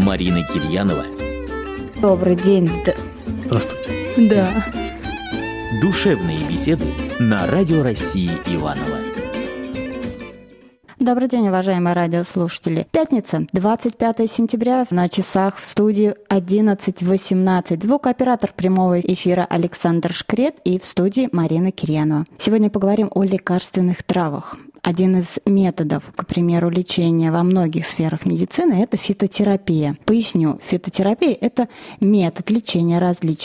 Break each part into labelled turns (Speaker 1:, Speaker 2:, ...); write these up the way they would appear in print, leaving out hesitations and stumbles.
Speaker 1: Марина Кирьянова.
Speaker 2: Добрый день.
Speaker 3: Здравствуйте.
Speaker 2: Да.
Speaker 1: Душевные беседы на Радио России Иваново.
Speaker 2: Добрый день, уважаемые радиослушатели. Пятница, 25 сентября, на часах в студии 11:18. Звукооператор прямого эфира Александр Шкрет и в студии Марина Кирьянова. Сегодня поговорим о лекарственных травах. Один из методов, к примеру, лечения во многих сферах медицины – это фитотерапия. Поясню, фитотерапия – это метод лечения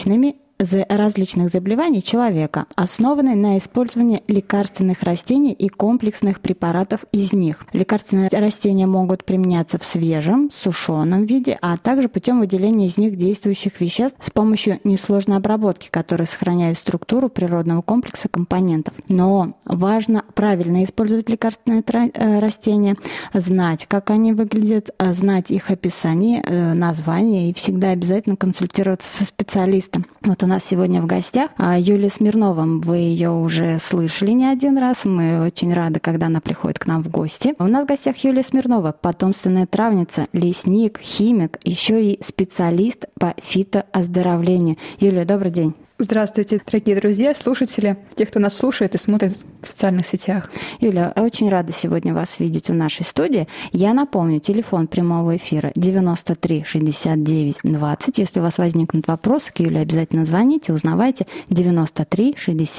Speaker 2: различных заболеваний человека, основанный на использовании лекарственных растений и комплексных препаратов из них. Лекарственные растения могут применяться в свежем, сушеном виде, а также путем выделения из них действующих веществ с помощью несложной обработки, которые сохраняют структуру природного комплекса компонентов. Но важно правильно использовать лекарственные растения, знать, как они выглядят, знать их описание, название и всегда обязательно консультироваться со специалистом. Вот у нас сегодня в гостях Юлия Смирнова. Вы ее уже слышали не один раз. Мы очень рады, когда она приходит к нам в гости. У нас в гостях Юлия Смирнова, потомственная травница, лесник, химик, еще и специалист по фитооздоровлению. Юлия, добрый день.
Speaker 4: Здравствуйте, дорогие друзья, слушатели, те, кто нас слушает и смотрит в социальных сетях.
Speaker 2: Юля, очень рада сегодня вас видеть в нашей студии. Я напомню, телефон прямого эфира 93 69 20. Если у вас возникнут вопросы к Юле, обязательно звоните, узнавайте 93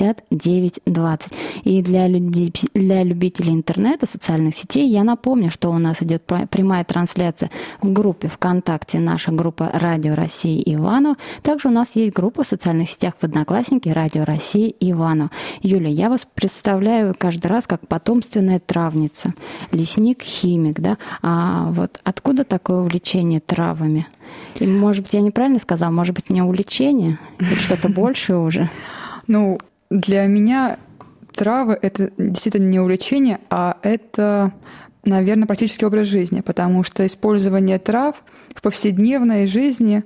Speaker 2: 69 20. И для любителей интернета, социальных сетей, я напомню, что у нас идет прямая трансляция в группе ВКонтакте, наша группа «Радио России Иваново». Также у нас есть группа в социальных сетях в Одноклассники «Радио России Иваново». Юля, я вас представляю каждый раз как потомственная травница, лесник, химик, да? А вот откуда такое увлечение травами? И, может быть, я неправильно сказала, может быть, не увлечение или что-то большее уже?
Speaker 4: Ну, для меня травы — это действительно не увлечение, а это, наверное, практический образ жизни, потому что использование трав в повседневной жизни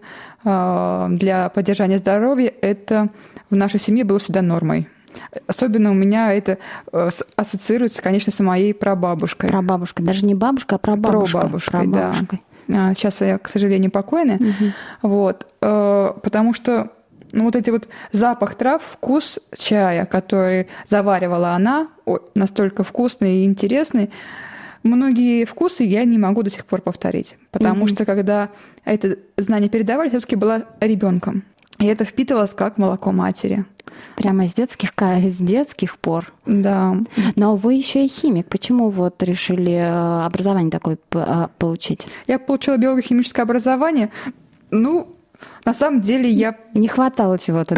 Speaker 4: для поддержания здоровья — это в нашей семье было всегда нормой. Особенно у меня это ассоциируется, конечно, с моей прабабушкой.
Speaker 2: Прабабушкой, даже не бабушка, а прабабушка.
Speaker 4: Прабабушкой, да. Сейчас я, к сожалению, покойна. Угу. Вот, потому что вот эти вот запах трав, вкус чая, который заваривала она, настолько вкусный и интересный, многие вкусы я не могу до сих пор повторить, потому что когда это знание передавали, я все-таки была ребенком. И это впитывалось как молоко матери.
Speaker 2: Прямо с детских пор.
Speaker 4: Да.
Speaker 2: Но вы еще и химик. Почему вот решили образование такое получить?
Speaker 4: Я получила биолого-химическое образование. Ну, на самом деле я...
Speaker 2: Не хватало чего-то,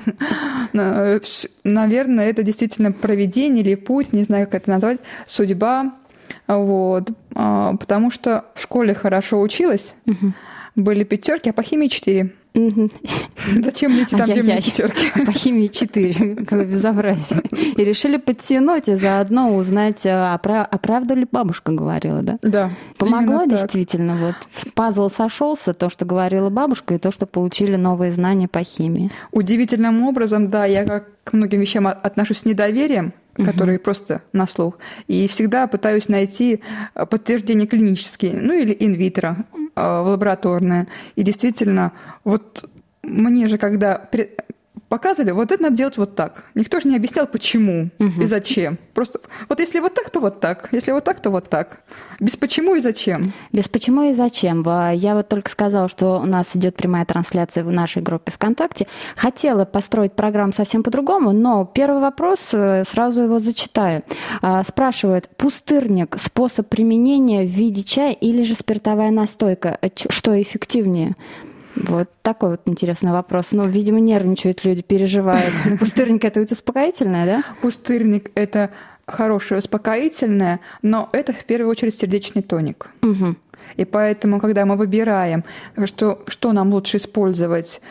Speaker 2: да?
Speaker 4: Наверное, это действительно провидение или путь, не знаю, как это назвать, судьба. Вот. Потому что в школе хорошо училась, были 5, а по химии 4. Зачем мне идти там, где у меня 5?
Speaker 2: По химии 4, какое безобразие. И решили подтянуть и заодно узнать, а правду ли бабушка говорила, да?
Speaker 4: Да.
Speaker 2: Помогло действительно, вот пазл сошелся, то, что говорила бабушка, и то, что получили новые знания по химии.
Speaker 4: Удивительным образом, да, я как к многим вещам отношусь с недоверием, которые просто на слух, и всегда пытаюсь найти подтверждение клинические, ну или инвитро, в лабораторное. И действительно, вот мне же когда показывали, вот это надо делать вот так. Никто же не объяснял, почему и зачем. Просто вот если вот так, то вот так. Если вот так, то вот так. Без почему и зачем.
Speaker 2: Без почему и зачем. Я вот только сказала, что у нас идет прямая трансляция в нашей группе ВКонтакте. Хотела построить программу совсем по-другому, но первый вопрос, сразу его зачитаю. Спрашивает, пустырник, способ применения в виде чая или же спиртовая настойка? Что эффективнее? Вот такой вот интересный вопрос. Ну, видимо, нервничают люди, переживают. Пустырник — это успокоительное, да?
Speaker 4: Пустырник — это хорошее успокоительное, но это в первую очередь сердечный тоник. И поэтому, когда мы выбираем, что нам лучше использовать,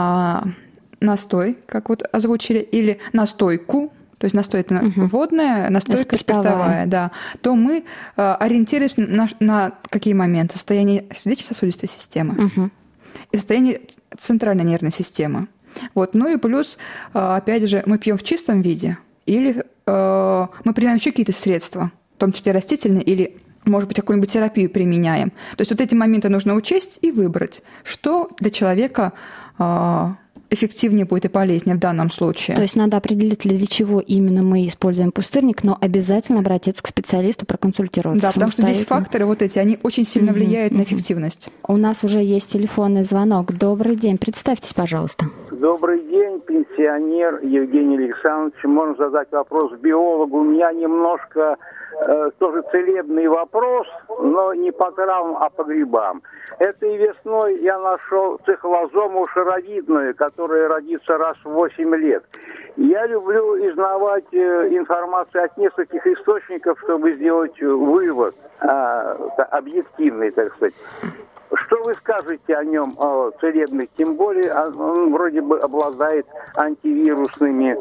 Speaker 4: настой, как вот озвучили, или настойку, то есть настой — это водная, настойка спиртовая, да, то мы ориентируемся на какие моменты? Состояние сердечно-сосудистой системы. И состояние центральной нервной системы. Вот. Ну и плюс, опять же, мы пьем в чистом виде или мы принимаем еще какие-то средства, в том числе растительные или может быть, какую-нибудь терапию применяем. То есть вот эти моменты нужно учесть и выбрать, что для человека эффективнее будет и полезнее в данном случае.
Speaker 2: То есть надо определить, для чего именно мы используем пустырник, но обязательно обратиться к специалисту, проконсультироваться.
Speaker 4: Да, потому что здесь факторы вот эти, они очень сильно влияют на эффективность.
Speaker 2: У нас уже есть телефонный звонок. Добрый день, представьтесь, пожалуйста.
Speaker 3: Добрый день, пенсионер Евгений Александрович. Можно задать вопрос биологу. У меня немножко тоже целебный вопрос, но не по травам, а по грибам. Этой весной я нашел цихолозому шаровидную, которая родится раз в 8 лет. Я люблю узнавать информацию от нескольких источников, чтобы сделать вывод объективный, так сказать. Что вы скажете о нем, о целебных? Тем более он вроде бы обладает антивирусными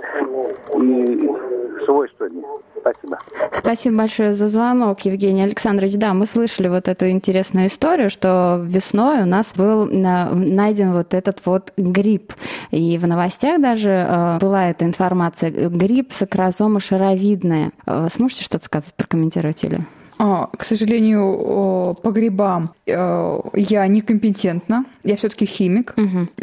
Speaker 3: свойствами. Спасибо.
Speaker 2: Спасибо большое за звонок, Евгений Александрович. Да, мы слышали вот эту интересную историю, что весной у нас был найден вот этот вот гриб. И в новостях даже была эта информация. Гриб сакрозома шаровидная. Сможете что-то сказать, прокомментировать или?
Speaker 4: К сожалению, по грибам я некомпетентна. Я все-таки химик,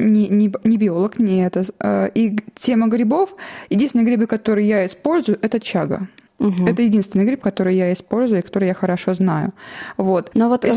Speaker 4: не биолог, не это. И тема грибов, единственные грибы, которые я использую, это чага. Это единственный гриб, который я использую и который я хорошо знаю. Вот.
Speaker 2: Но вот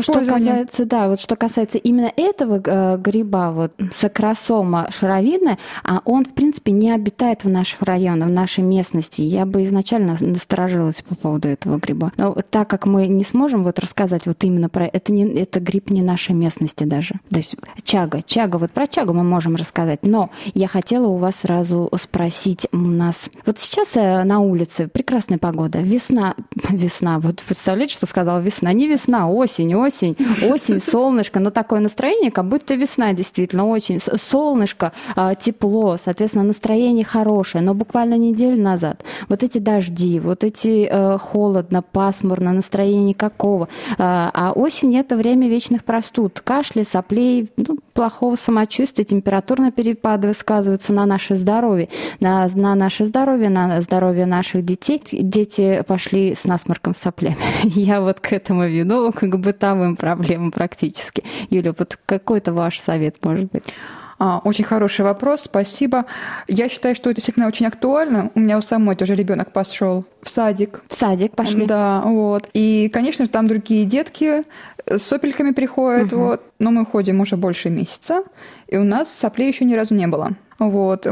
Speaker 2: что касается именно этого гриба, вот сакросома шаровидная, он, в принципе, не обитает в наших районах, в нашей местности. Я бы изначально насторожилась по поводу этого гриба. Но так как мы не сможем вот рассказать вот именно про это, это гриб не нашей местности даже. То есть чага, вот про чагу мы можем рассказать. Но я хотела у вас сразу спросить, у нас вот сейчас на улице прекрасная погода, весна, вот представляете, что сказала весна? Не весна, осень, солнышко, но такое настроение, как будто весна действительно, очень солнышко, тепло, соответственно, настроение хорошее, но буквально неделю назад вот эти дожди, вот эти холодно, пасмурно, настроение никакого, а осень — это время вечных простуд, кашля, соплей, плохого самочувствия, температурные перепады сказываются на наше здоровье, на наше здоровье, на здоровье наших детей. Дети пошли с насморком, с соплями. Я вот к этому веду, к бытовым проблемам практически. Юля, вот какой-то ваш совет, может быть?
Speaker 4: Очень хороший вопрос, спасибо. Я считаю, что это действительно очень актуально. У меня у самой тоже ребенок пошел в садик.
Speaker 2: В садик пошли?
Speaker 4: Да, вот. И, конечно же, там другие детки с сопельками приходят, вот. Но мы ходим уже больше месяца, и у нас соплей еще ни разу не было. Вот.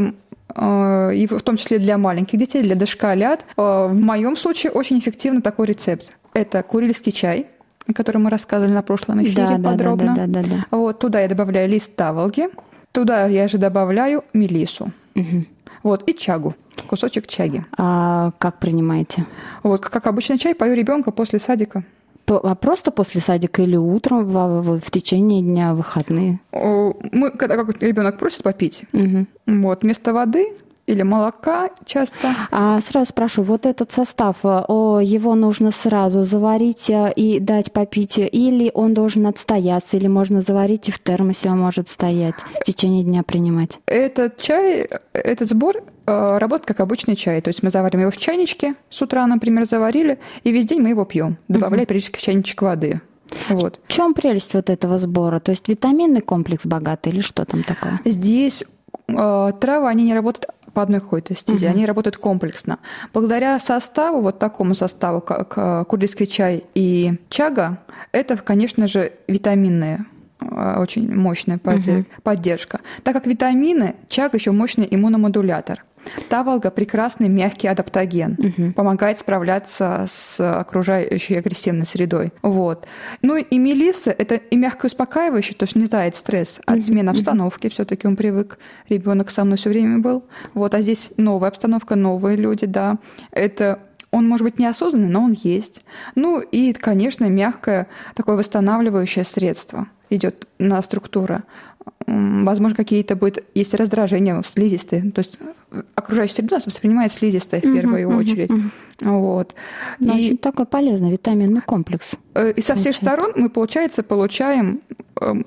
Speaker 4: И в том числе для маленьких детей, для дошколят. В моем случае очень эффективно такой рецепт. Это курильский чай, о котором мы рассказывали на прошлом эфире подробно.
Speaker 2: Да.
Speaker 4: Вот, туда я добавляю лист таволги, туда я же добавляю мелиссу. Вот, и чагу, кусочек чаги.
Speaker 2: А как принимаете?
Speaker 4: Вот, как обычный чай, пою ребенка после садика.
Speaker 2: А просто после садика или утром в течение дня, выходные?
Speaker 4: Мы, когда ребенок просит попить, вот, вместо воды или молока часто.
Speaker 2: Сразу спрошу, вот этот состав, его нужно сразу заварить и дать попить, или он должен отстояться, или можно заварить и в термосе он может стоять, в течение дня принимать?
Speaker 4: Этот чай, этот сбор работает как обычный чай. То есть мы заварим его в чайничке, с утра, например, заварили, и весь день мы его пьем, добавляя периодически в чайничек воды. Вот.
Speaker 2: В чем прелесть вот этого сбора? То есть витаминный комплекс богатый или что там такое?
Speaker 4: Здесь травы, они не работают по одной какой-то стезе, они работают комплексно. Благодаря составу, вот такому составу, как курильский чай и чага, это, конечно же, витаминные, очень мощная поддержка. Так как витамины, чага еще мощный иммуномодулятор. Таволга – прекрасный мягкий адаптоген, помогает справляться с окружающей агрессивной средой. Вот. Ну и мелисса – это и мягко успокаивающий, то есть снижает стресс от смены обстановки, все-таки он привык, ребенок со мной все время был. Вот. А здесь новая обстановка, новые люди, да. Это он может быть неосознанный, но он есть. Ну и, конечно, мягкое такое восстанавливающее средство идет на структуру. Возможно, какие-то будет, есть раздражения слизистые, то есть окружающая среда нас воспринимает слизистое в первую очередь. Вот.
Speaker 2: И такой полезный витаминный комплекс.
Speaker 4: И со всех сторон мы, получается, получаем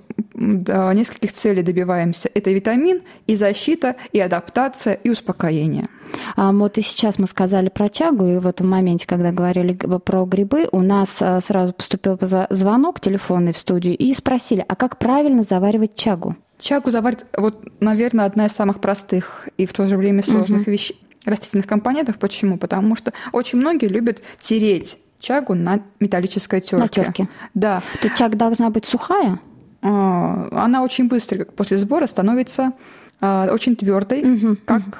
Speaker 4: нескольких целей добиваемся. Это витамин, и защита, и адаптация, и успокоение.
Speaker 2: Вот и сейчас мы сказали про чагу, и вот в моменте, когда говорили про грибы, у нас сразу поступил звонок телефонный в студию, и спросили, а как правильно заваривать чагу?
Speaker 4: Чагу заварить, вот, наверное, одна из самых простых и в то же время сложных вещей, растительных компонентов. Почему? Потому что очень многие любят тереть чагу на металлической терке.
Speaker 2: На терке.
Speaker 4: Да.
Speaker 2: То чага должна быть сухая?
Speaker 4: Она очень быстро после сбора становится очень твердой,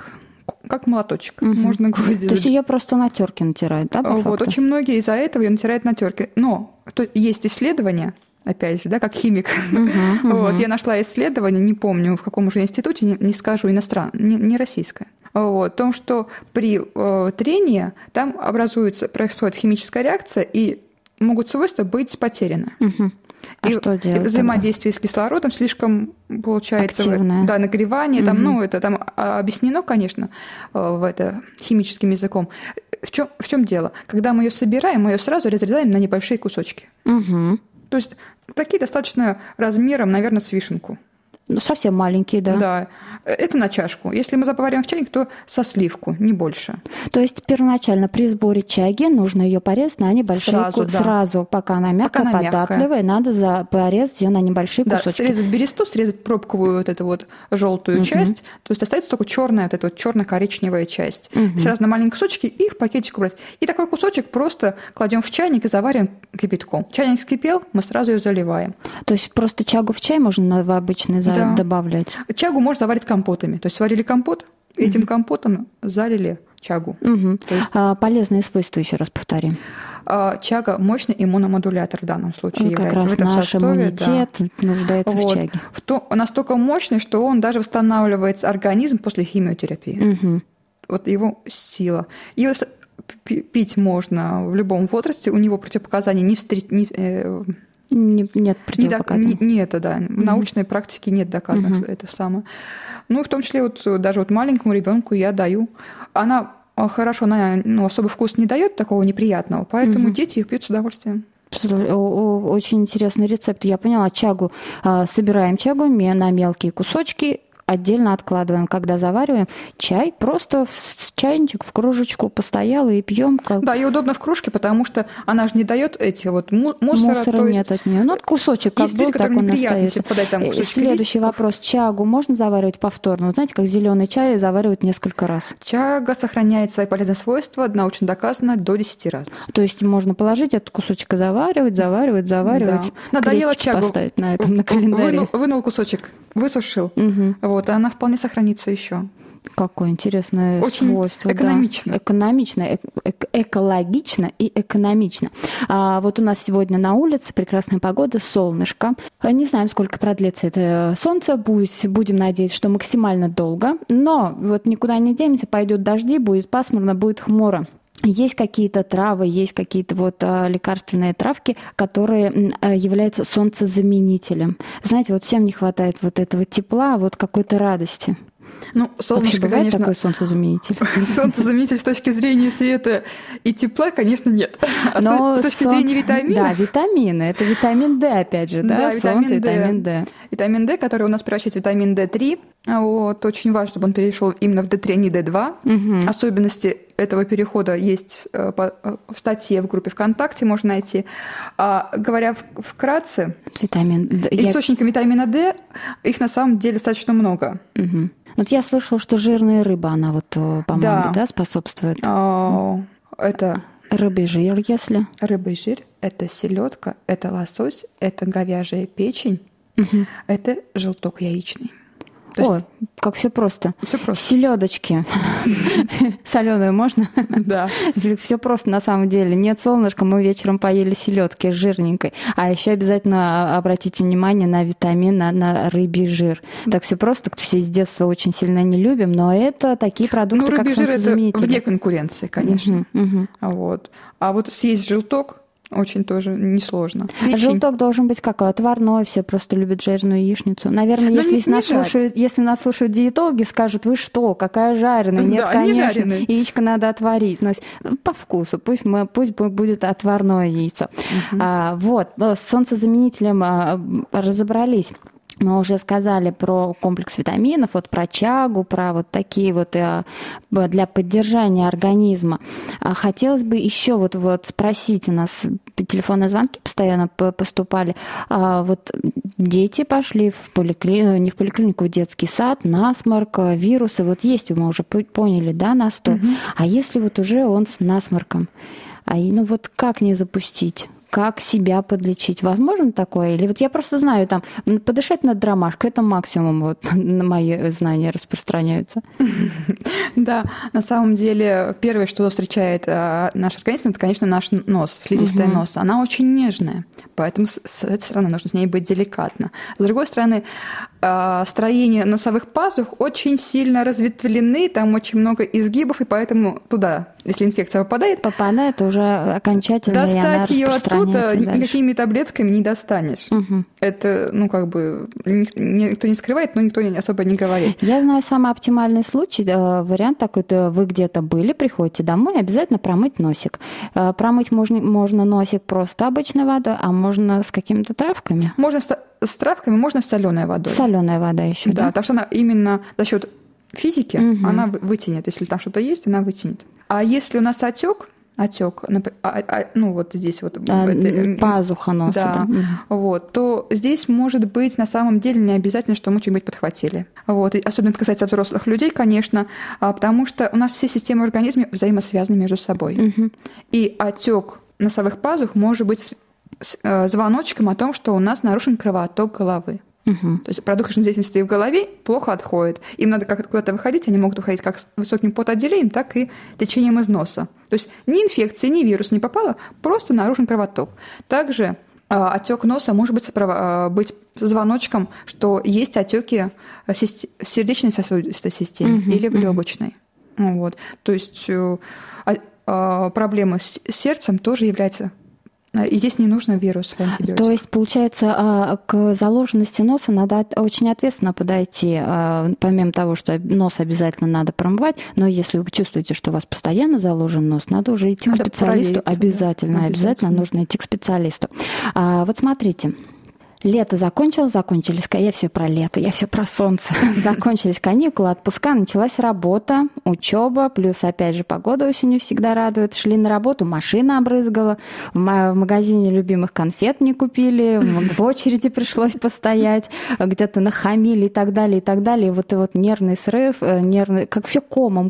Speaker 4: как молоточек. Можно гвозди.
Speaker 2: То есть ее просто на терке натирают, да?
Speaker 4: Вот, очень многие из-за этого ее натирают на терке. Но есть исследования, опять же, да, как химик. Вот, я нашла исследование, не помню, в каком уже институте, не скажу, не российское. Вот, о том, что при трении там происходит химическая реакция, и могут свойства быть потеряны.
Speaker 2: А что делать?
Speaker 4: Взаимодействие с кислородом слишком, получается,
Speaker 2: активное.
Speaker 4: Нагревание, это там объяснено, конечно, химическим языком. В чем дело? Когда мы ее собираем, мы ее сразу разрезаем на небольшие кусочки. То есть такие достаточно размером, наверное, с вишенку.
Speaker 2: Ну, совсем маленькие, да.
Speaker 4: Да, это на чашку. Если мы заварим в чайник, то со сливку, не больше.
Speaker 2: То есть первоначально при сборе чаги нужно ее порезать на небольшие сразу, пока она мягкая, податливая, надо порезать ее на небольшие кусочки.
Speaker 4: Срезать бересту, срезать пробковую эту желтую часть, то есть остается только черная черно-коричневая часть. Сразу на маленькие кусочки и в пакетик убрать. И такой кусочек просто кладем в чайник и заварим кипятком. Чайник вскипел, мы сразу ее заливаем.
Speaker 2: То есть просто чагу в чай можно в обычный добавлять?
Speaker 4: Чагу можно заварить компотами. То есть сварили компот, этим компотом залили чагу.
Speaker 2: Полезные свойства, еще раз повторим.
Speaker 4: Чага – мощный иммуномодулятор в данном случае является.
Speaker 2: Как раз наш иммунитет нуждается в чаге.
Speaker 4: Настолько мощный, что он даже восстанавливает организм после химиотерапии. Вот его сила. Его пить можно в любом возрасте. У него противопоказаний
Speaker 2: нет противопоказаний.
Speaker 4: Нет, да. В научной практике нет доказано это самое. Ну, в том числе даже маленькому ребенку я даю. Она хорошо, она особый вкус не дает такого неприятного, поэтому дети их пьют с удовольствием.
Speaker 2: Очень интересный рецепт. Я поняла, чагу. Собираем чагу на мелкие кусочки, отдельно откладываем. Когда завариваем чай, просто в чайничек, в кружечку постоял и пьем.
Speaker 4: Да, и удобно в кружке, потому что она же не дает мусора.
Speaker 2: То есть нет от нее. Кусочек как был, так он остается. Следующий вопрос. Чагу можно заваривать повторно? Вы знаете, как зеленый чай заваривают несколько раз?
Speaker 4: Чага сохраняет свои полезные свойства, научно доказано, до 10 раз.
Speaker 2: То есть можно положить этот кусочек и заваривать.
Speaker 4: Да. Надоело чагу
Speaker 2: поставить на календаре.
Speaker 4: Вынул кусочек, высушил. Вот, и она вполне сохранится еще.
Speaker 2: Какое интересное свойство.
Speaker 4: Экономично.
Speaker 2: Да. Экологично и экономично. Вот у нас сегодня на улице прекрасная погода, солнышко. Не знаем, сколько продлится это солнце. Будем надеяться, что максимально долго. Но вот никуда не денемся, пойдут дожди, будет пасмурно, будет хмуро. Есть какие-то травы, есть какие-то лекарственные травки, которые являются солнцезаменителем. Знаете, всем не хватает этого тепла, какой-то радости.
Speaker 4: Солнышко,
Speaker 2: вообще бывает,
Speaker 4: конечно,
Speaker 2: такой солнцезаменитель?
Speaker 4: Солнцезаменитель с точки зрения света и тепла, конечно, нет.
Speaker 2: Но
Speaker 4: с точки зрения витаминов...
Speaker 2: Да, витамины. Это витамин D, опять же, да? Солнце, витамин D.
Speaker 4: Витамин D, который у нас превращается в витамин D3. Очень важно, чтобы он перешел именно в D3, а не D2. Особенности этого перехода есть в статье в группе ВКонтакте, можно найти. Говоря вкратце, источниками витамина D, их на самом деле достаточно много.
Speaker 2: Я слышала, что жирная рыба, она по-моему, да, способствует.
Speaker 4: Это
Speaker 2: рыбий жир, если?
Speaker 4: Рыбий жир, это селедка, это лосось, это говяжья печень, это желток яичный.
Speaker 2: Как все просто.
Speaker 4: Все просто.
Speaker 2: Селедочки. Соленую можно?
Speaker 4: Да.
Speaker 2: Все просто на самом деле. Нет солнышка, мы вечером поели селедки с жирненькой. А еще обязательно обратите внимание на витамин, на рыбий жир. Так все просто. Все с детства очень сильно не любим, но это такие продукты, как солнцезаменители.
Speaker 4: Рыбий жир это вне конкуренции, конечно. А съесть желток очень тоже несложно.
Speaker 2: А желток должен быть какой? Отварной, все просто любят жареную яичницу. Наверное, если нас слушают диетологи, скажут, вы что, какая жареная? Нет, конечно, яичко надо отварить. Но по вкусу, пусть будет отварное яйцо. С солнцезаменителем разобрались. Мы уже сказали про комплекс витаминов, вот про чагу, про вот такие вот для поддержания организма. Хотелось бы еще вот спросить, у нас телефонные звонки постоянно поступали. Вот дети пошли не в поликлинику, в детский сад, насморк, вирусы. Вот есть, мы уже поняли, да, настой. А если вот уже он с насморком? Ну вот как не запустить? Как себя подлечить? Возможно такое? Или вот я просто знаю, там, подышать над ромашкой, это максимум, вот, на мои знания распространяются.
Speaker 4: Да, на самом деле, первое, что встречает наш организм, это, конечно, наш нос, слизистая носа. Она очень нежная, поэтому с этой стороны нужно с ней быть деликатно. С другой стороны, строение носовых пазух очень сильно разветвлены, там очень много изгибов, и поэтому туда, если инфекция попадает, уже окончательно достать ее оттуда никакими таблетками не достанешь. Это, никто не скрывает, но никто особо не говорит.
Speaker 2: Я знаю самый оптимальный случай, вариант такой: вы где-то были, приходите домой, обязательно промыть носик. Промыть можно носик просто обычной водой, а можно с какими-то травками.
Speaker 4: Можно с травками, можно с соленой водой.
Speaker 2: Соленая вода еще, да?
Speaker 4: Да, потому что она именно за счет физики она вытянет. Если там что-то есть, она вытянет. А если у нас отек, вот здесь вот
Speaker 2: пазуха носа,
Speaker 4: вот, то здесь может быть на самом деле не обязательно, что мы что-нибудь подхватили. Вот, и особенно это касается взрослых людей, конечно, потому что у нас все системы в организме взаимосвязаны между собой. И отек носовых пазух может быть звоночком о том, что у нас нарушен кровоток головы. То есть продукт жизнедеятельности в голове плохо отходит. Им надо куда-то выходить, они могут выходить как с высоким потоотделением, так и течением из носа. То есть ни инфекция, ни вирус не попало, просто нарушен кровоток. Также отек носа может быть звоночком, что есть отеки в сердечно-сосудистой системе или в легочной. Вот. То есть проблемы с сердцем тоже являются. И здесь не нужно вирус антибиотик.
Speaker 2: То есть, получается, к заложенности носа надо очень ответственно подойти. Помимо того, что нос обязательно надо промывать, но если вы чувствуете, что у вас постоянно заложен нос, надо уже идти к специалисту. Обязательно нужно идти к специалисту. Вот смотрите. Лето закончились, я все про лето, я все про солнце. Закончились каникулы, отпуска, началась работа, учеба, плюс, опять же, погода осенью всегда радует. Шли на работу, машина обрызгала, в магазине любимых конфет не купили, в очереди пришлось постоять, где-то нахамили и так далее, и так далее. И вот нервный срыв, как все комом,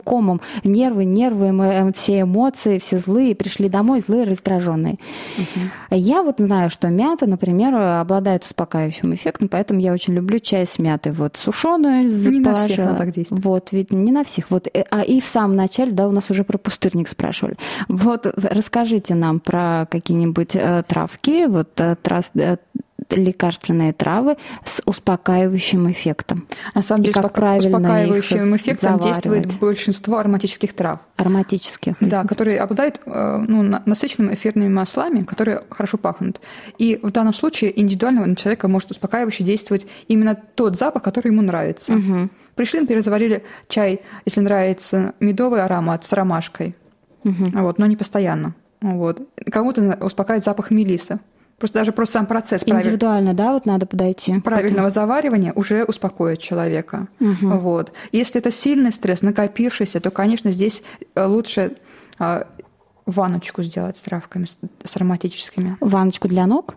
Speaker 2: нервы, все эмоции, все злые, пришли домой злые, раздраженные. Я вот знаю, что мята, например, обладает успокаивающим эффектом, поэтому я очень люблю чай с мятой. Вот сушеную
Speaker 4: не на всех она так действует.
Speaker 2: Вот, ведь не на всех. Вот, и в самом начале, да, у нас уже про пустырник спрашивали. Вот, расскажите нам про какие-нибудь травки, лекарственные травы с успокаивающим эффектом.
Speaker 4: На самом деле, успокаивающим эффектом действует большинство ароматических трав. Да, которые обладают насыщенными эфирными маслами, которые хорошо пахнут. И в данном случае индивидуально на человека может успокаивающе действовать именно тот запах, который ему нравится. Пришли, например, заварили чай, если нравится медовый аромат с ромашкой, но не постоянно. Кому-то успокаивает запах мелисы. Просто сам процесс
Speaker 2: индивидуально, да, надо подойти.
Speaker 4: Правильного заваривания уже успокоит человека. Если это сильный стресс, накопившийся, то, конечно, здесь лучше ванночку сделать с травками, с ароматическими.
Speaker 2: Ванночку для ног?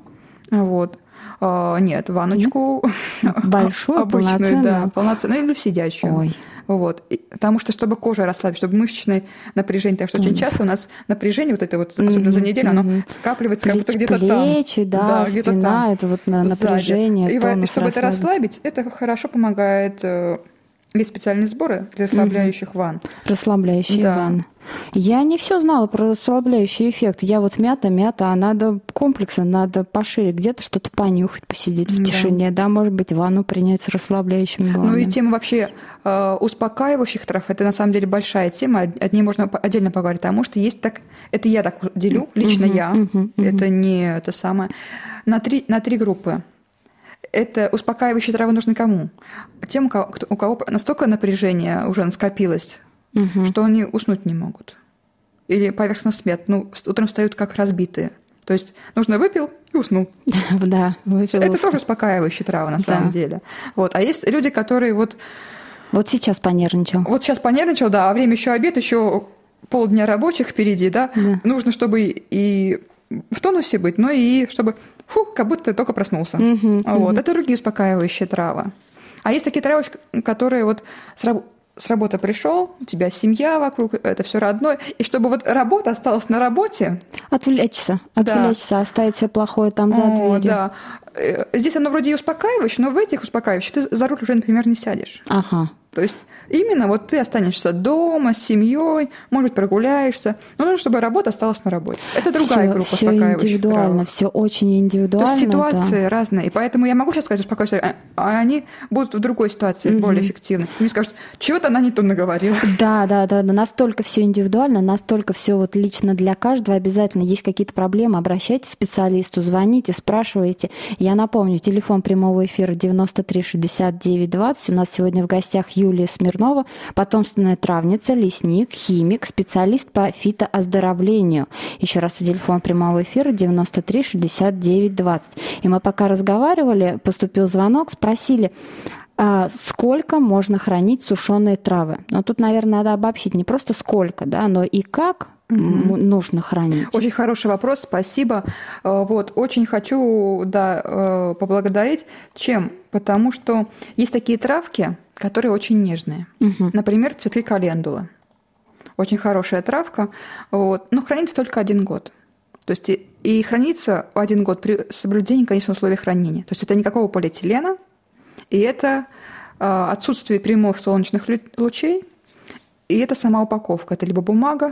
Speaker 4: Нет, ванночку
Speaker 2: большую,
Speaker 4: обычную, полноценную или сидячую. Потому что, чтобы кожа расслабить, чтобы мышечное напряжение, так что очень часто у нас напряжение, особенно за неделю, оно скапливается как будто где-то там.
Speaker 2: Плечи, где-то спина, там. Это напряжение.
Speaker 4: И чтобы это расслабить, это хорошо помогает. Есть специальные сборы для расслабляющих ванн.
Speaker 2: Расслабляющие ванны. Я не все знала про расслабляющий эффект. Я мята, а надо комплексно, надо пошире. Где-то что-то понюхать, посидеть в тишине. Да, может быть, ванну принять с расслабляющими ваннами.
Speaker 4: И тема вообще успокаивающих трав, это на самом деле большая тема. О ней можно отдельно поговорить, потому что есть так... Это я так делю, лично я. Это не это самое. На три группы. Это успокаивающие травы нужны кому? Тем, у кого настолько напряжение уже скопилось, что они уснуть не могут. Или поверхностно спят. Утром встают как разбитые. То есть нужно выпил и уснул.
Speaker 2: Да, выпил.
Speaker 4: Это тоже успокаивающая трава на самом деле. Вот. А есть люди, которые вот
Speaker 2: сейчас понервничал.
Speaker 4: Вот сейчас понервничал, да, а время еще обед, еще полдня рабочих впереди, да. Нужно, чтобы и в тонусе быть, но и чтобы, как будто ты только проснулся. Вот. Это другие успокаивающие травы. А есть такие травы, которые вот с работы пришел, у тебя семья вокруг, это все родное, и чтобы вот работа осталась на работе.
Speaker 2: Отвлечься, оставить все плохое там за дверью.
Speaker 4: Да. Здесь оно вроде и успокаивающее, но в этих успокаивающих ты за руль уже, например, не сядешь.
Speaker 2: Ага.
Speaker 4: То есть именно вот ты останешься дома с семьей, может быть, прогуляешься, но нужно, чтобы работа осталась на работе. Это другая группа успокаивающих.
Speaker 2: Все индивидуально, все очень индивидуально.
Speaker 4: То есть ситуации разные. И поэтому я могу сейчас сказать успокаивающие, а они будут в другой ситуации более эффективны. Мне скажут, чего-то она не то наговорила.
Speaker 2: Да. Настолько все индивидуально, настолько все вот лично для каждого. Обязательно есть какие-то проблемы, обращайтесь к специалисту, звоните, спрашивайте. Я напомню, телефон прямого эфира 93 69 20. У нас сегодня в гостях Юлия Смирнова, потомственная травница, лесник, химик, специалист по фитооздоровлению. Еще раз, телефон прямого эфира 93 69 20. И мы пока разговаривали, поступил звонок, спросили, сколько можно хранить сушеные травы. Но тут, наверное, надо обобщить не просто сколько, да, но и как нужно хранить.
Speaker 4: Очень хороший вопрос, спасибо. Вот, очень хочу поблагодарить. Чем? Потому что есть такие травки, которые очень нежные. Например, цветки календулы. Очень хорошая травка, вот, но хранится только 1 год. То есть и хранится 1 год при соблюдении, конечно, условий хранения. То есть это никакого полиэтилена, и это отсутствие прямых солнечных лучей, и это сама упаковка. Это либо бумага,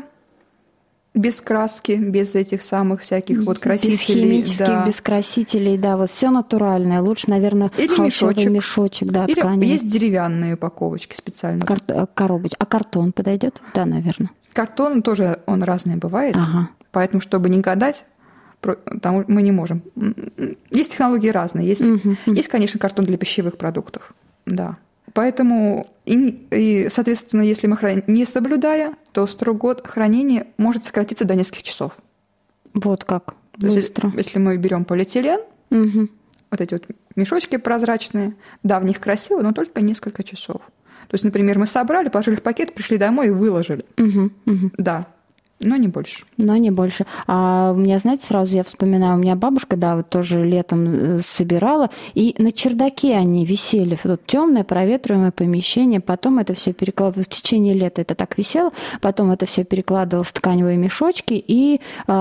Speaker 4: без краски, без этих самых всяких вот красителей.
Speaker 2: Без химических, без красителей, да, вот все натуральное. Лучше, наверное,
Speaker 4: или мешочек,
Speaker 2: да,
Speaker 4: или
Speaker 2: ткани.
Speaker 4: Есть деревянные упаковочки специально.
Speaker 2: Коробочка. А картон подойдет? Да, наверное.
Speaker 4: Картон тоже, он разный бывает. Поэтому, чтобы не гадать, там мы не можем. Есть технологии разные. Есть, конечно, картон для пищевых продуктов. Да. Поэтому, соответственно, если мы храним не соблюдая, то срок год хранения может сократиться до нескольких часов.
Speaker 2: Вот как.
Speaker 4: То
Speaker 2: быстро.
Speaker 4: Есть, если мы берем полиэтилен, вот эти вот мешочки прозрачные, да, в них красиво, но только несколько часов. То есть, например, мы собрали, положили в пакет, пришли домой и выложили. Да. Но не больше.
Speaker 2: Но не больше. А у меня, знаете, сразу я вспоминаю, у меня бабушка, да, вот тоже летом собирала, и на чердаке они висели. Вот темное, проветриваемое помещение, потом это все перекладывалось, в течение лета это так висело, потом это все перекладывалось в тканевые мешочки, и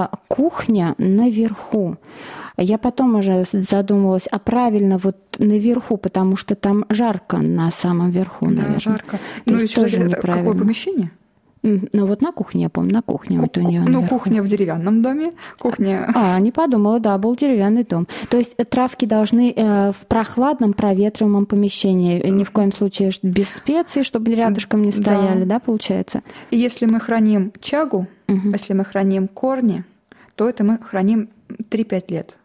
Speaker 2: кухня наверху. Я потом уже задумалась, а правильно вот наверху, потому что там жарко на самом верху, наверное.
Speaker 4: Да, жарко. Ну, и что же, какое помещение?
Speaker 2: Ну вот на кухне, я помню, на кухне. Вот у неё
Speaker 4: наверху. Кухня в деревянном доме.
Speaker 2: Не подумала, да, был деревянный дом. То есть травки должны в прохладном проветриваемом помещении. Ни в коем случае без специй, чтобы рядышком не стояли, да, получается?
Speaker 4: И если мы храним чагу, если мы храним корни, то это мы храним 3-5 лет.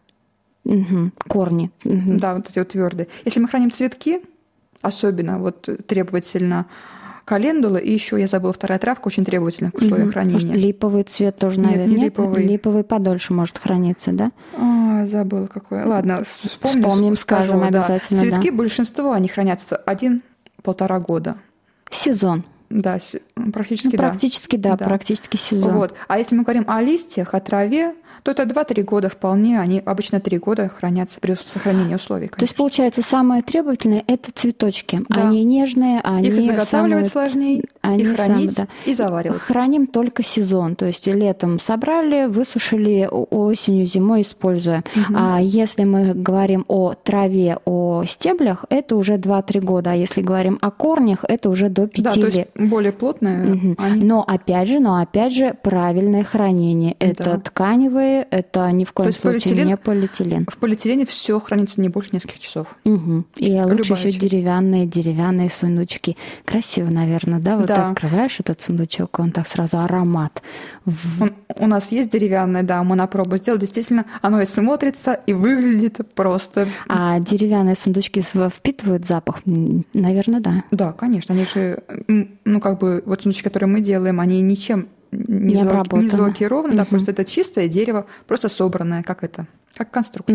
Speaker 2: Корни.
Speaker 4: Да, вот эти вот твердые. Если мы храним цветки, особенно вот требовательно календулы, и еще я забыла, вторая травка очень требовательна к условиям хранения.
Speaker 2: Может, липовый цвет тоже, наверное,
Speaker 4: нет? Липовый.
Speaker 2: Липовый подольше может храниться, да?
Speaker 4: Забыла какое. Ладно,
Speaker 2: вспомним, скажем обязательно.
Speaker 4: Цветки, большинство, они хранятся 1-1,5 года.
Speaker 2: Сезон.
Speaker 4: Да, практически,
Speaker 2: практически сезон.
Speaker 4: Вот. А если мы говорим о листьях, о траве, то это 2-3 года вполне. Они обычно 3 года хранятся при сохранении условий, конечно.
Speaker 2: То есть, получается, самое требовательное – это цветочки. Да. Они нежные, они
Speaker 4: их заготавливать сложнее, и хранить, и заваривать.
Speaker 2: Храним только сезон. То есть летом собрали, высушили, осенью, зимой используя. А если мы говорим о траве, о стеблях, это уже 2-3 года. А если говорим о корнях, это уже до 5 лет.
Speaker 4: То есть более плотные.
Speaker 2: Но опять же, правильное хранение. Это тканевые, это ни в коем случае не полиэтилен.
Speaker 4: В полиэтилене все хранится не больше нескольких часов.
Speaker 2: И лучше еще деревянные сундучки. Красиво, наверное, да? Вот ты открываешь этот сундучок, он так сразу аромат.
Speaker 4: У нас есть деревянное, да, мы на пробу сделали. Действительно, оно и смотрится, и выглядит просто.
Speaker 2: А деревянные сундучки впитывают запах? Наверное, да.
Speaker 4: Да, конечно. Они же, вот сундучки, которые мы делаем, они ничем не залакировано, да, просто это чистое дерево, просто собранное, как конструктор.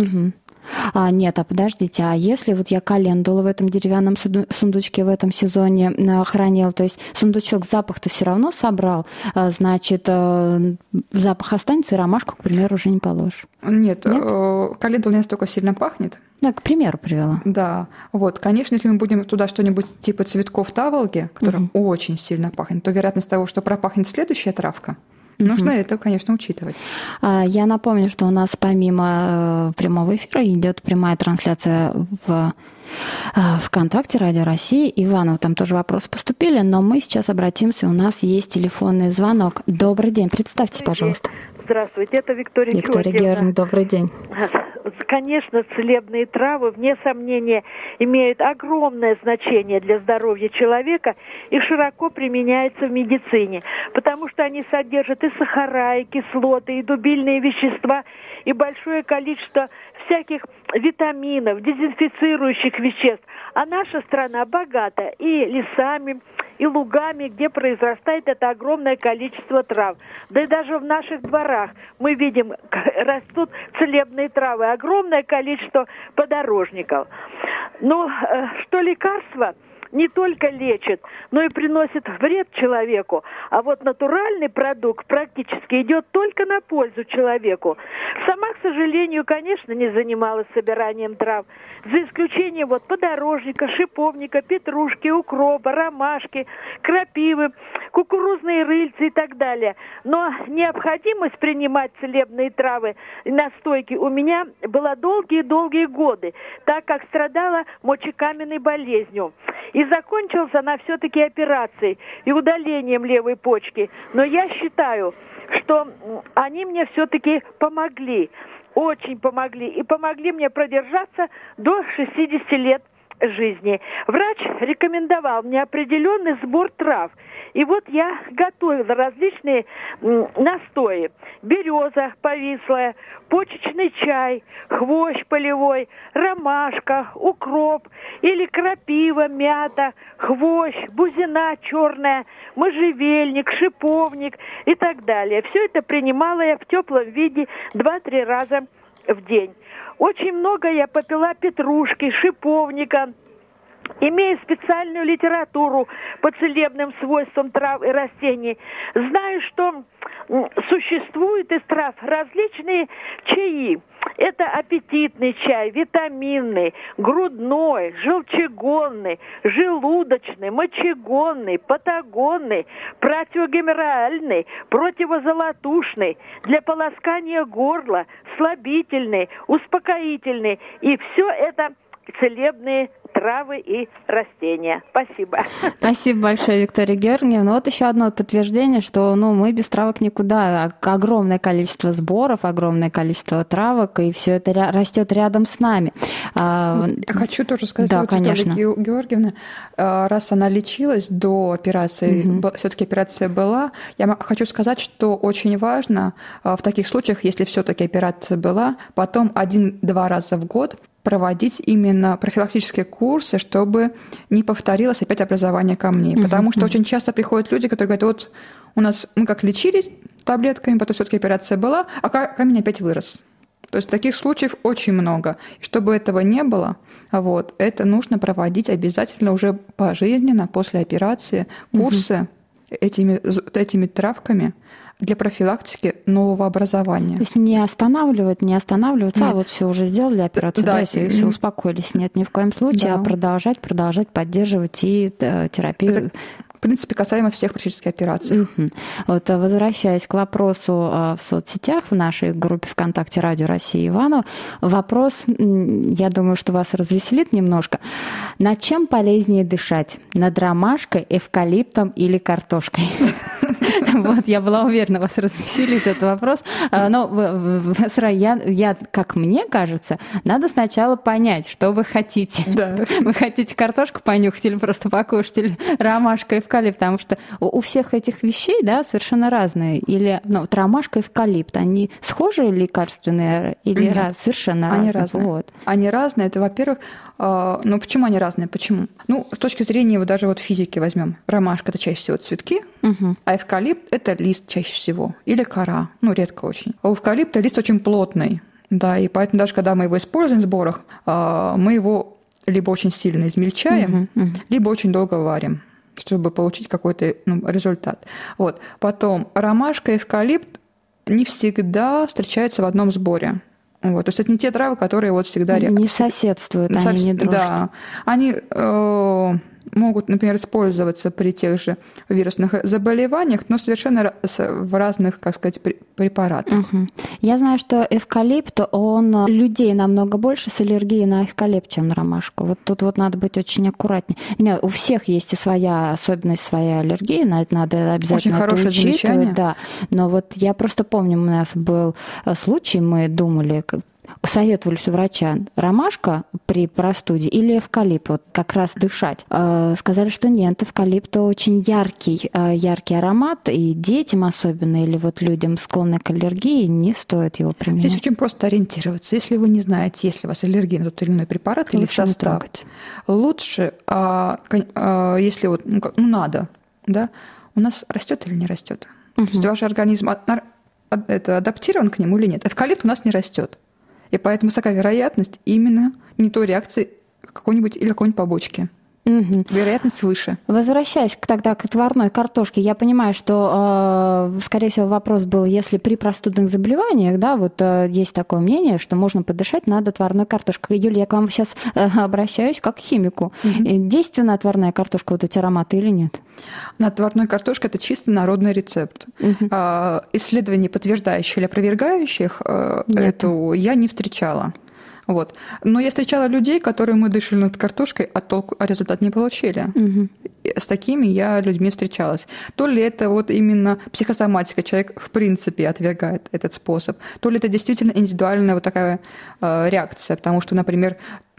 Speaker 2: Нет, подождите, а если вот я календулу в этом деревянном сундучке в этом сезоне хранила, то есть сундучок запах-то все равно собрал, значит, запах останется, и ромашку, к примеру, уже не положишь?
Speaker 4: Нет? Календула не настолько сильно пахнет.
Speaker 2: Да, к примеру привела.
Speaker 4: Да, вот, конечно, если мы будем туда что-нибудь типа цветков таволги, который очень сильно пахнет, то вероятность того, что пропахнет следующая травка, нужно это, конечно, учитывать.
Speaker 2: Я напомню, что у нас помимо прямого эфира идет прямая трансляция в ВКонтакте Радио России. Иванова, там тоже вопросы поступили, но мы сейчас обратимся, у нас есть телефонный звонок. Добрый день, представьтесь, пожалуйста.
Speaker 5: Здравствуйте, это Виктория
Speaker 2: Георгиевна, добрый день.
Speaker 5: Конечно, целебные травы, вне сомнения, имеют огромное значение для здоровья человека и широко применяются в медицине, потому что они содержат и сахара, и кислоты, и дубильные вещества, и большое количество всяких витаминов, дезинфицирующих веществ. А наша страна богата и лесами, и лугами, где произрастает это огромное количество трав. Да и даже в наших дворах мы видим, растут целебные травы, огромное количество подорожников. Но что лекарства не только лечит, но и приносит вред человеку. А вот натуральный продукт практически идет только на пользу человеку. Сама, к сожалению, конечно, не занималась собиранием трав. За исключением подорожника, шиповника, петрушки, укропа, ромашки, крапивы, кукурузные рыльцы и так далее. Но необходимость принимать целебные травы и настойки у меня была долгие-долгие годы, так как страдала мочекаменной болезнью. И закончилась она все-таки операцией и удалением левой почки. Но я считаю, что они мне все-таки помогли, очень помогли. И помогли мне продержаться до 60 лет жизни. Врач рекомендовал мне определенный сбор трав. И вот я готовила различные настои. Береза повислая, почечный чай, хвощ полевой, ромашка, укроп или крапива, мята, хвощ, бузина черная, можжевельник, шиповник и так далее. Все это принимала я в теплом виде 2-3 раза в день. Очень много я попила петрушки, шиповника, имея специальную литературу по целебным свойствам трав и растений. Знаю, что существуют из трав различные чаи. Это аппетитный чай, витаминный, грудной, желчегонный, желудочный, мочегонный, патагонный, противогеморрhoидный, противозолотушный, для полоскания горла, слабительный, успокоительный. И все это целебные травы и растения. Спасибо.
Speaker 2: Спасибо большое, Виктория Георгиевна. Вот еще одно подтверждение, что мы без травок никуда. Огромное количество сборов, огромное количество травок, и все это растет рядом с нами.
Speaker 4: Я хочу тоже сказать,
Speaker 2: да, конечно.
Speaker 4: Виктория Георгиевна, раз она лечилась до операции, все-таки операция была, я хочу сказать, что очень важно в таких случаях, если все-таки операция была, потом 1-2 раза в год проводить именно профилактические курсы, чтобы не повторилось опять образование камней. Потому что очень часто приходят люди, которые говорят, у нас мы как лечились таблетками, потом все-таки операция была, а камень опять вырос. То есть таких случаев очень много. И чтобы этого не было, это нужно проводить обязательно уже пожизненно после операции курсы этими травками для профилактики нового образования.
Speaker 2: То есть не останавливаться, а все уже сделали операцию, и все успокоились. Нет, ни в коем случае, а продолжать поддерживать и терапию.
Speaker 4: Это, в принципе, касаемо всех практически операций.
Speaker 2: Возвращаясь к вопросу в соцсетях, в нашей группе ВКонтакте «Радио России» Иванова, вопрос, я думаю, что вас развеселит немножко. Над чем полезнее дышать? Над ромашкой, эвкалиптом или картошкой? Я была уверена, вас развеселит этот вопрос. Но, как мне кажется, надо сначала понять, что вы хотите.
Speaker 4: Да.
Speaker 2: Вы хотите картошку понюхать или просто покушать, или ромашка, эвкалипт, потому что у всех этих вещей, совершенно разные. Или ромашка, эвкалипт, они схожие лекарственные или совершенно разные?
Speaker 4: Они разные. Они разные. Это, во-первых, почему они разные? Почему? С точки зрения даже физики возьмем. Ромашка — это чаще всего цветки, а эвкалипт эвкалипт – это лист чаще всего, или кора, редко очень. А у эвкалипта лист очень плотный, да, и поэтому даже когда мы его используем в сборах, мы его либо очень сильно измельчаем, либо очень долго варим, чтобы получить какой-то результат. Вот. Потом ромашка и эвкалипт не всегда встречаются в одном сборе. Вот. То есть это не те травы, которые вот всегда...
Speaker 2: Не соседствуют, они не дружат. Да.
Speaker 4: Они могут, например, использоваться при тех же вирусных заболеваниях, но совершенно в разных, как сказать, препаратах.
Speaker 2: Угу. Я знаю, что эвкалипт, он людей намного больше с аллергией на эвкалипт, чем на ромашку. Вот тут вот надо быть очень аккуратнее. Нет, у всех есть и своя особенность, своя аллергия, на это надо обязательно
Speaker 4: очень
Speaker 2: это учитывать. Да. Но вот я просто помню, у нас был случай, мы думали, советовались у врача ромашка при простуде или эвкалипт, вот как раз дышать. Сказали, что нет, эвкалипт очень яркий аромат, и детям особенно, или вот людям, склонным к аллергии, не стоит его применять.
Speaker 4: Здесь очень просто ориентироваться. Если вы не знаете, есть ли у вас аллергия на тот или иной препарат или состав, лучше, если вот надо, да, у нас растет или не растет. То есть ваш организм адаптирован к нему или нет. Эвкалипт у нас не растет. И поэтому высока вероятность именно не той реакции какой-нибудь или какой-нибудь побочки. Угу. Вероятность выше.
Speaker 2: Возвращаясь тогда к отварной картошке, я понимаю, что, скорее всего, вопрос был, если при простудных заболеваниях, да, вот есть такое мнение, что можно подышать над отварной картошкой. Юлия, я к вам сейчас обращаюсь как к химику. Действенна отварная картошка, вот эти ароматы или нет?
Speaker 4: На отварной картошке это чисто народный рецепт. Исследований, подтверждающих или опровергающих эту, я не встречала. Вот. Но я встречала людей, которые мы дышали над картошкой, а результат не получили. С такими я людьми встречалась. То ли это вот именно психосоматика, человек в принципе отвергает этот способ, то ли это действительно индивидуальная вот такая реакция, потому что, например,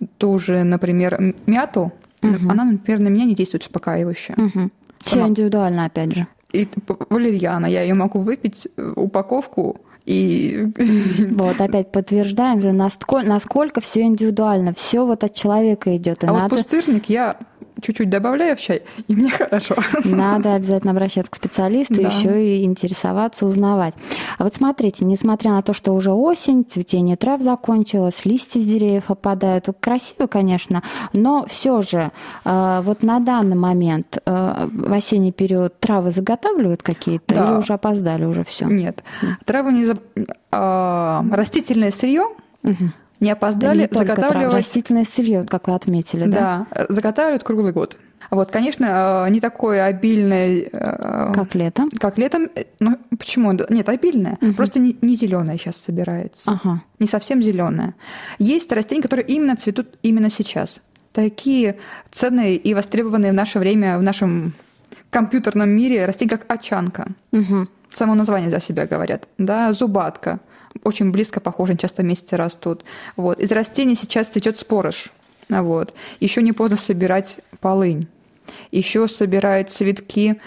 Speaker 4: мяту, она, например, на меня не действует успокаивающе.
Speaker 2: Все индивидуально, опять же.
Speaker 4: И валерьяна, я ее могу выпить, упаковку, и
Speaker 2: вот опять подтверждаем, насколько все индивидуально, все вот от человека идет.
Speaker 4: Вот пустырник я чуть-чуть добавляю в чай, и мне хорошо.
Speaker 2: Надо обязательно обращаться к специалисту, еще и интересоваться, узнавать. А вот смотрите, несмотря на то, что уже осень, цветение трав закончилось, листья с деревьев опадают, красиво, конечно, но все же вот на данный момент в осенний период травы заготавливают какие-то или уже опоздали, уже все?
Speaker 4: Нет. Травы растительное сырье. Не опоздали,
Speaker 2: заготавливать... Растительное сырье, как вы отметили, да?
Speaker 4: Да, заготавливают круглый год. Вот, конечно, не такое обильное...
Speaker 2: Как летом?
Speaker 4: Как летом. Ну, почему? Нет, обильное. Просто не зеленое сейчас собирается. Не совсем зеленое. Есть растения, которые именно цветут именно сейчас. Такие ценные и востребованные в наше время, в нашем компьютерном мире растения, как очанка. Само название за себя говорят. Да, зубатка. Очень близко похожи, часто вместе растут. Вот. Из растений сейчас цветет спорож. Вот. Еще не поздно собирать полынь. Еще собирают цветки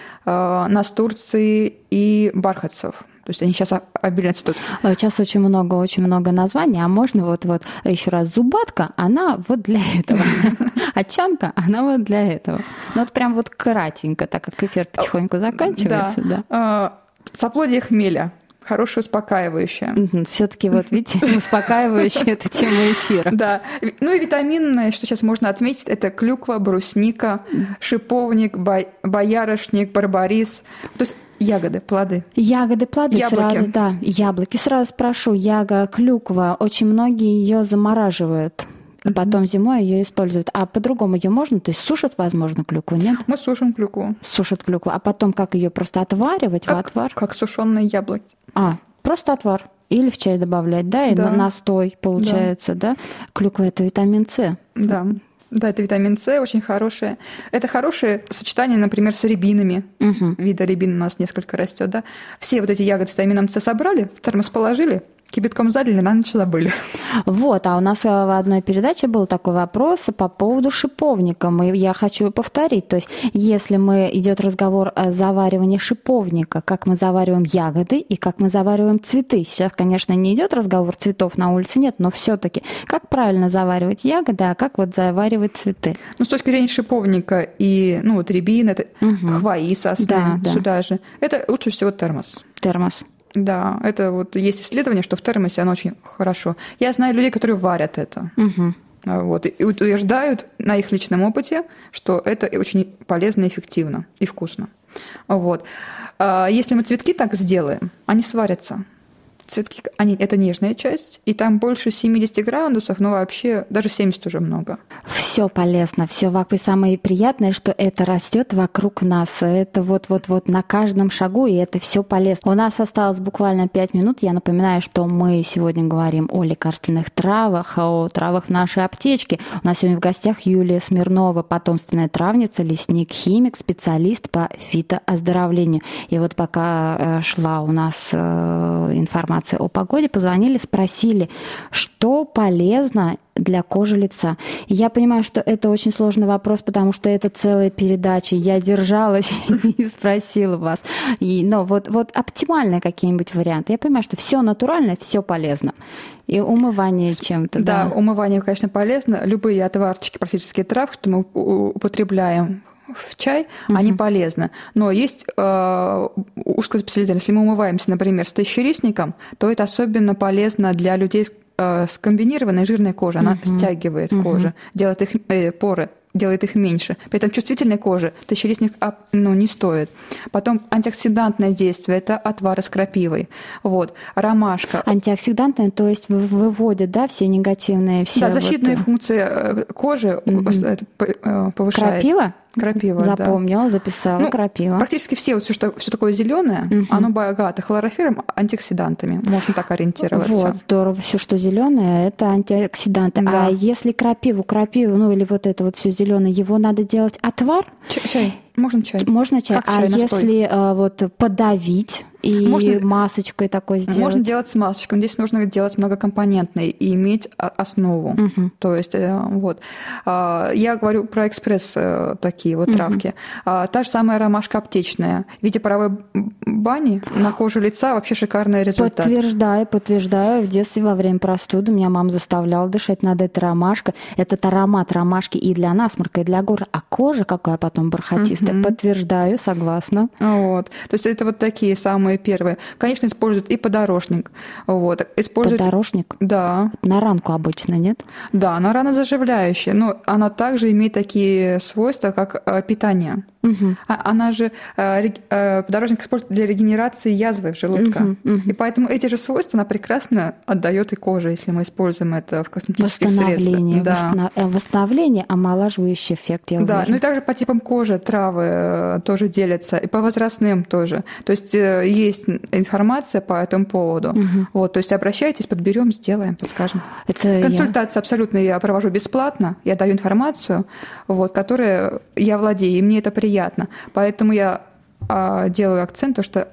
Speaker 4: настурции и бархатцев. То есть они сейчас обильно цветут.
Speaker 2: Сейчас очень много названий, а можно вот еще раз зубатка, она вот для этого. Очанка, она вот для этого. Ну вот прям вот кратенько, так как эфир потихоньку заканчивается.
Speaker 4: Да. Соплодие хмеля. Хорошее успокаивающее.
Speaker 2: Все-таки вот видите, успокаивающее это тема эфира.
Speaker 4: Да. Ну и витаминное, что сейчас можно отметить, это клюква, брусника, шиповник, боярышник, барбарис. То есть ягоды, плоды.
Speaker 2: Ягоды, плоды.
Speaker 4: Яблоки.
Speaker 2: Сразу, да. Яблоки. Сразу спрошу, клюква, очень многие ее замораживают. Потом зимой ее используют. А по-другому ее можно? То есть сушат, возможно, клюкву, нет?
Speaker 4: Мы сушим клюкву.
Speaker 2: Сушат клюкву. А потом как ее просто отваривать в отвар?
Speaker 4: Как сушеные яблоки.
Speaker 2: Просто отвар. Или в чай добавлять, да? И настой получается, да? Клюква – это витамин С.
Speaker 4: Да. Да, это витамин С, очень хорошее. Это хорошее сочетание, например, с рябинами. Вида рябин у нас несколько растет, да. Все вот эти ягоды с витамином С собрали, в термос положили, Кипятком залили, на ночь забыли.
Speaker 2: Вот, а у нас в одной передаче был такой вопрос по поводу шиповника. Я хочу повторить. То есть, если идет разговор о заваривании шиповника, как мы завариваем ягоды и как мы завариваем цветы. Сейчас, конечно, не идет разговор, цветов на улице нет, но все-таки как правильно заваривать ягоды, а как вот заваривать цветы?
Speaker 4: Ну, с точки зрения шиповника и рябины, хвои, сосны, сюда же, это лучше всего термос.
Speaker 2: Термос.
Speaker 4: Да, это вот есть исследование, что в термосе оно очень хорошо. Я знаю людей, которые варят это. Вот, и утверждают на их личном опыте, что это очень полезно, эффективно и вкусно. Вот. Если мы цветки так сделаем, они сварятся. Цветки, это нежная часть, и там больше 70 градусов, но вообще даже 70 уже много.
Speaker 2: Все полезно, все вокруг. Самое приятное, что это растет вокруг нас. Это вот на каждом шагу, и это все полезно. У нас осталось буквально 5 минут. Я напоминаю, что мы сегодня говорим о лекарственных травах, о травах в нашей аптечке. У нас сегодня в гостях Юлия Смирнова, потомственная травница, лесник-химик, специалист по фитооздоровлению. И вот пока шла у нас информация о погоде, позвонили, спросили, что полезно для кожи лица. И я понимаю, что это очень сложный вопрос, потому что это целая передача. Я держалась и спросила вас. Но вот оптимальные какие-нибудь варианты. Я понимаю, что все натуральное, все полезно. И умывание чем-то.
Speaker 4: Да, умывание, конечно, полезно. Любые отварчики практически трав, что мы употребляем в чай, они полезны. Но есть узкоспециализированные. Если мы умываемся, например, с тысячерисником, то это особенно полезно для людей с комбинированной жирной кожей. Она стягивает кожу, делает их поры, делает их меньше. При этом чувствительной коже тысячерисник не стоит. Потом антиоксидантное действие – это отвар с крапивой. Вот. Ромашка.
Speaker 2: Антиоксидантное, то есть выводит, да, все негативные...
Speaker 4: Да, защитные функции кожи повышает.
Speaker 2: Крапива, запомнила, записала, крапива.
Speaker 4: Практически все что такое зеленое, оно богато хлорофиллом, антиоксидантами. Можно так ориентироваться.
Speaker 2: Вот, здорово. Все, что зеленое, это антиоксиданты. Да. А если крапиву, или вот это вот все зеленое, его надо делать отвар?
Speaker 4: Чай. Можно чай.
Speaker 2: Можно чай.
Speaker 4: Как чай, настой.
Speaker 2: Если подавить и масочкой такой сделать?
Speaker 4: Можно делать с масочкой. Здесь нужно делать многокомпонентный и иметь основу. То есть, вот. Я говорю про экспресс такие вот травки. Та же самая ромашка аптечная. В виде паровой бани на коже лица вообще шикарный результат.
Speaker 2: Подтверждаю. В детстве во время простуды меня мама заставляла дышать над этой ромашкой. Этот аромат ромашки и для насморка, и для горла. А кожа какая потом бархатистая. Подтверждаю, согласна.
Speaker 4: Вот. То есть это вот такие самые первые. Конечно, используют и подорожник. Вот.
Speaker 2: Подорожник?
Speaker 4: Да.
Speaker 2: На ранку обычно, нет?
Speaker 4: Да, она ранозаживляющая, но она также имеет такие свойства, как питание. Она же подорожник использует для регенерации язвы в желудке. И поэтому эти же свойства она прекрасно отдает и коже, если мы используем это в косметических средствах.
Speaker 2: Да. Восстановление, омолаживающий эффект, я уверена.
Speaker 4: Да, и также по типам кожи травы тоже делятся, и по возрастным тоже. То есть есть информация по этому поводу. Вот, то есть обращайтесь, подберем, сделаем, подскажем. Консультация абсолютно я провожу бесплатно, я даю информацию, вот, которой я владею, и мне это приятно. Поэтому я делаю акцент, то, что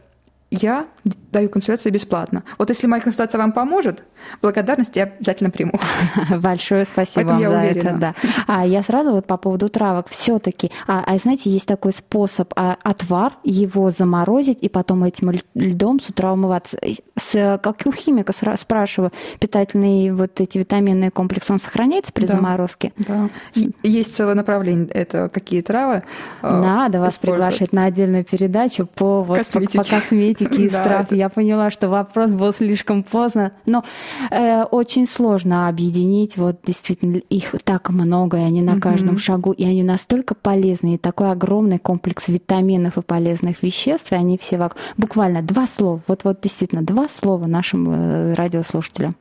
Speaker 4: я даю консультации бесплатно. Вот если моя консультация вам поможет, благодарность я обязательно приму.
Speaker 2: Большое спасибо вам за это. Да. Я сразу вот по поводу травок все-таки. Знаете, есть такой способ отвар, его заморозить и потом этим льдом с утра умываться. Как у химика спрашиваю, питательный вот эти витаминный комплекс, он сохраняется при заморозке?
Speaker 4: Да. Есть целое направление, это какие травы.
Speaker 2: Надо вас приглашать на отдельную передачу по косметике из трав. Я поняла, что вопрос был слишком поздно, но очень сложно объединить. Вот действительно их так много, и они на каждом шагу, и они настолько полезны, и такой огромный комплекс витаминов и полезных веществ, и они все буквально 2 слова. Вот действительно 2 слова нашим радиослушателям.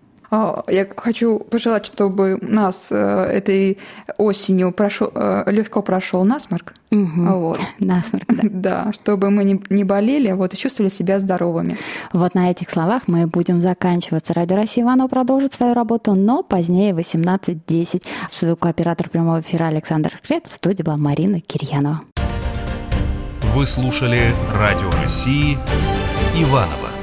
Speaker 4: Я хочу пожелать, чтобы у нас этой осенью легко прошел насморк. Вот.
Speaker 2: Насморк, да.
Speaker 4: Да, чтобы мы не болели, и чувствовали себя здоровыми.
Speaker 2: Вот на этих словах мы будем заканчиваться. Радио России Иваново продолжит свою работу, но позднее 18:10. В звукооператор прямого эфира Александр Шкрет, в студии была Марина Кирьянова.
Speaker 6: Вы слушали Радио России Иваново.